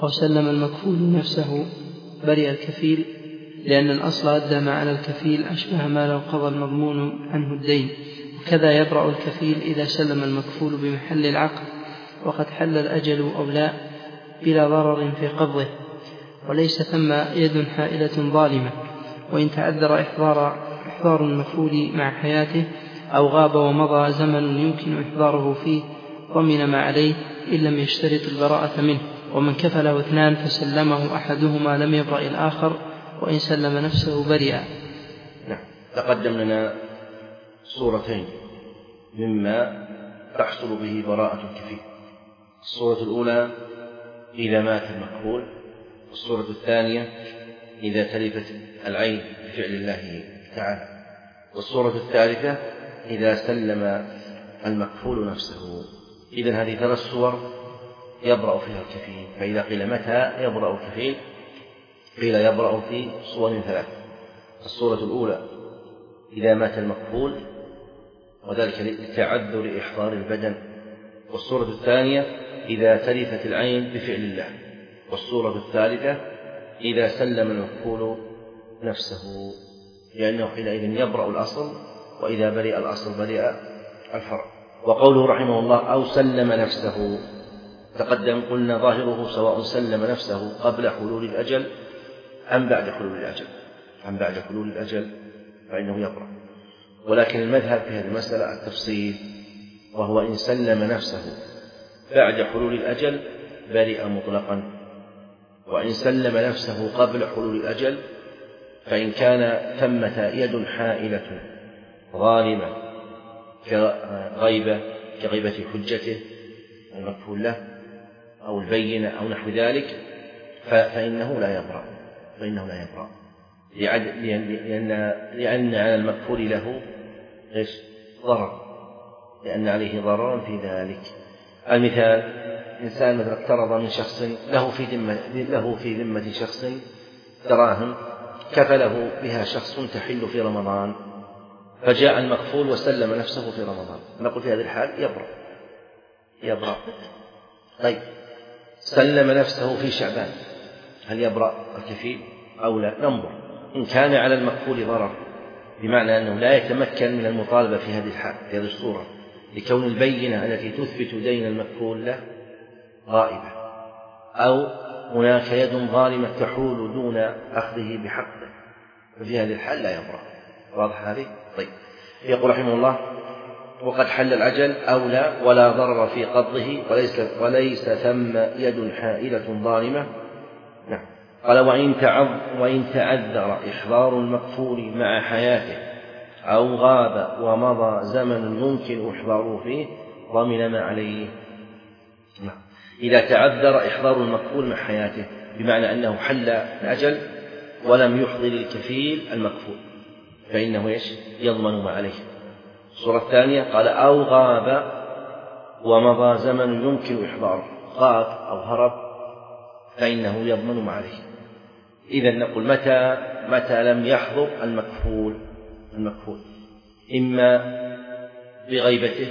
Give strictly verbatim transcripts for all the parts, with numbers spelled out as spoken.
أو سلم المكفول نفسه برئ الكفيل، لأن الأصل أدى ما على الكفيل أشبه ما لو قضى المضمون عنه الدين. وكذا يبرأ الكفيل إذا سلم المكفول بمحل العقد وقد حل الأجل أو لا بلا ضرر في قبضه، وليس ثم يد حائلة ظالمة. وإن تعذر إحضار, إحضار المكفول مع حياته أو غاب ومضى زمن يمكن إحضاره فيه ضمن ما عليه إن لم يشترط البراءة منه. ومن كفله اثنان فسلمه أحدهما لم يبرأ الآخر، وإن سلم نفسه برئا. نعم. تقدم لنا صورتين مما تحصل به براءة الكفيل. الصورة الأولى إذا مات المكفول، والصورة الثانية إذا تلفت العين بفعل الله تعالى، والصورة الثالثة إذا سلم المكفول نفسه. إذن هذه ثلاث صور يبرأ فيها الكفيل. فإذا قيل متى يبرأ الكفيل قيل يبرأ في صور ثلاث. الصورة الأولى إذا مات المكفول، وذلك لتعذر إحضار البدن. والصورة الثانية إذا تلفت العين بفعل الله. والصورة الثالثة إذا سلم المكفول نفسه، لأنه حينئذ يبرأ الأصل، وإذا برئ الأصل برئ الفرع. وقوله رحمه الله أو سلم نفسه، تقدم قلنا ظاهره سواء سلم نفسه قبل حلول الأجل أم بعد حلول الأجل أم بعد حلول الأجل فإنه يبرأ. ولكن المذهب في هذه المسألة التفصيل، وهو إن سلم نفسه بعد حلول الأجل برئ مطلقا، وإن سلم نفسه قبل حلول الأجل فإن كان ثمة يد حائلة ظالمة كغيبة كغيبة حجته المكفول له أو البينة أو نحو ذلك فإنه لا يبرأ فإنه لا يبرأ لأن, لأن على المكفول له ضرر لأن عليه ضرر في ذلك. المثال: إنسان مثلا اقترض من شخص له في ذمة له في ذمة شخص دراهم كفله بها شخص تحل في رمضان، فجاء المكفول وسلم نفسه في رمضان، نقول في هذه الحال يبرأ يبرأ طيب سلم نفسه في شعبان، هل يبرأ الكفيل أو لا؟ ننظر. إن كان على المكفول ضرر بمعنى أنه لا يتمكن من المطالبة في هذه الحال في هذه الصورة لكون البينة التي تثبت دين المكفول له غائبة، أو هناك يد ظالمة تحول دون أخذه بحقه، ففي هذه الحال لا يبرأ. واضح هذه؟ طيب. يقول رحمه الله: وقد حل العجل أو لا ولا ضرر في قبضه وليس, وليس ثم يد حائلة ظالمة. نعم. قال: وإن, وإن تعذر إحضار المكفول مع حياته أو غاب ومضى زمن يمكن إحضاره فيه ضمن ما عليه. نعم. إذا تعذر إحضار المكفول مع حياته بمعنى أنه حل الأجل ولم يحضر الكفيل المكفول فإنه إيش؟ يضمن ما عليه. الصورة الثانية قال: أو غاب ومضى زمن يمكن إحضاره، غاب أو هرب فإنه يضمن ما عليه. إذن نقول متى متى لم يحضر المكفول المكفول إما بغيبته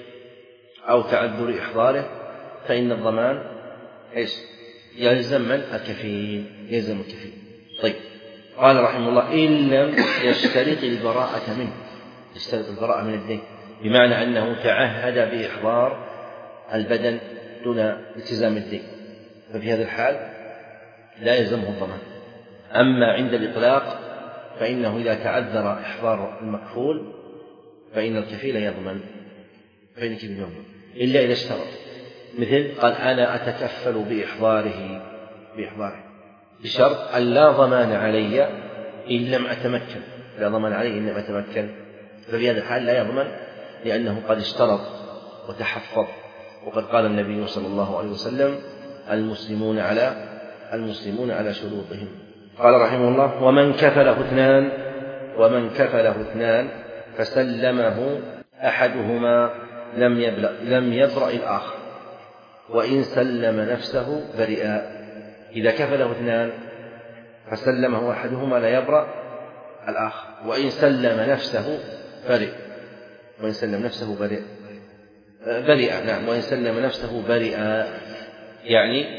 أو تعذر إحضاره فإن الضمان إيش؟ يلزم من؟ الكفيل، يلزم الكفيل. طيب. قال رحمه الله: إن لم يشترط البراءة منه، يشترط البراءة من الدين بمعنى أنه تعهد بإحضار البدن دون التزام الدين، ففي هذا الحال لا يلزمه الضمان. أما عند الإطلاق فإنه إذا تعذر إحضار المكفول فإن الكفيل يضمن فإن الكفيل يضمن إلا إذا اشترط، مثل قال: أنا أتكفل بإحضاره بإحضاره بشرط أن لا ضمان علي إن لم أتمكن، لا ضمان علي إن لم أتمكن، ففي هذا الحال لا يضمن لأنه قد اشترط وتحفظ. وقد قال النبي صلى الله عليه وسلم: المسلمون على المسلمون على شروطهم. قال رحمه الله: ومن كفله اثنان ومن كفله اثنان فسلمه أحدهما لم يبلغ لم يبرأ الآخر، وإن سلم نفسه برئا. إذا كفله اثنان فسلمه أحدهما لا يبرأ الآخر، وإن سلم نفسه برئ وإن سلم نفسه برئ برئا نعم وإن سلم نفسه برئا، يعني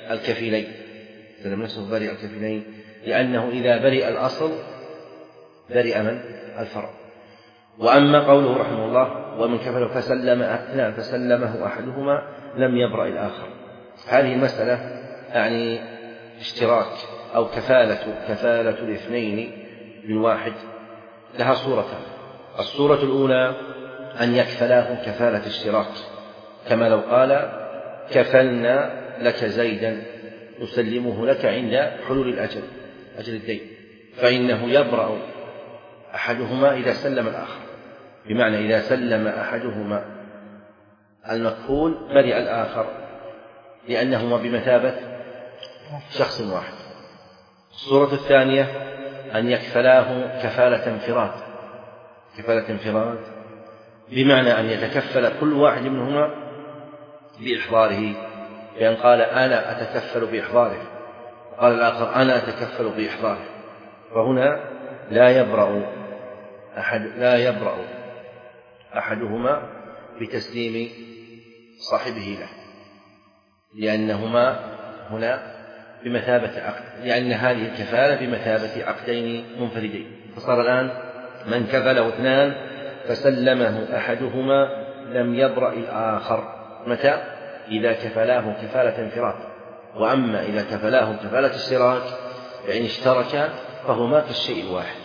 الكفيلين، سلم نفسه برئ الكفيلين، لأنه إذا برئ الأصل برئ من؟ الفرع. وأما قوله رحمه الله ومن كفله فسلم فسلمه أحدهما لم يبرأ الآخر، هذه المسألة يعني اشتراك أو كفالة كفالة الاثنين من واحد لها صورتان. الصورة الأولى أن يكفلاه كفالة اشتراك، كما لو قال كفلنا لك زيدا نسلمه لك عند حلول الأجل أجل الدين، فإنه يبرأ أحدهما إذا سلم الآخر، بمعنى إذا سلم أحدهما المكفول برئ الآخر، لأنهما بمثابة شخص واحد. الصورة الثانية أن يكفلاه كفالة انفراد، كفالة انفراد بمعنى أن يتكفل كل واحد منهما بإحضاره، بأن قال أنا أتكفل بإحضاره وقال الآخر أنا أتكفل بإحضاره، فهنا لا يبرأ أحد لا يبرأ أحدهما بتسليم صاحبه له، لأنهما هنا بمثابة عقد، لأن هذه الكفالة بمثابة عقدين منفردين. فصار الآن من كفله اثنان فسلمه أحدهما لم يبرأ الآخر، متى؟ إذا كفلاه كفالة انفراد. وأما إذا كفلاه كفالة اشتراك فإن اشتركا فهما كالشيء الواحد،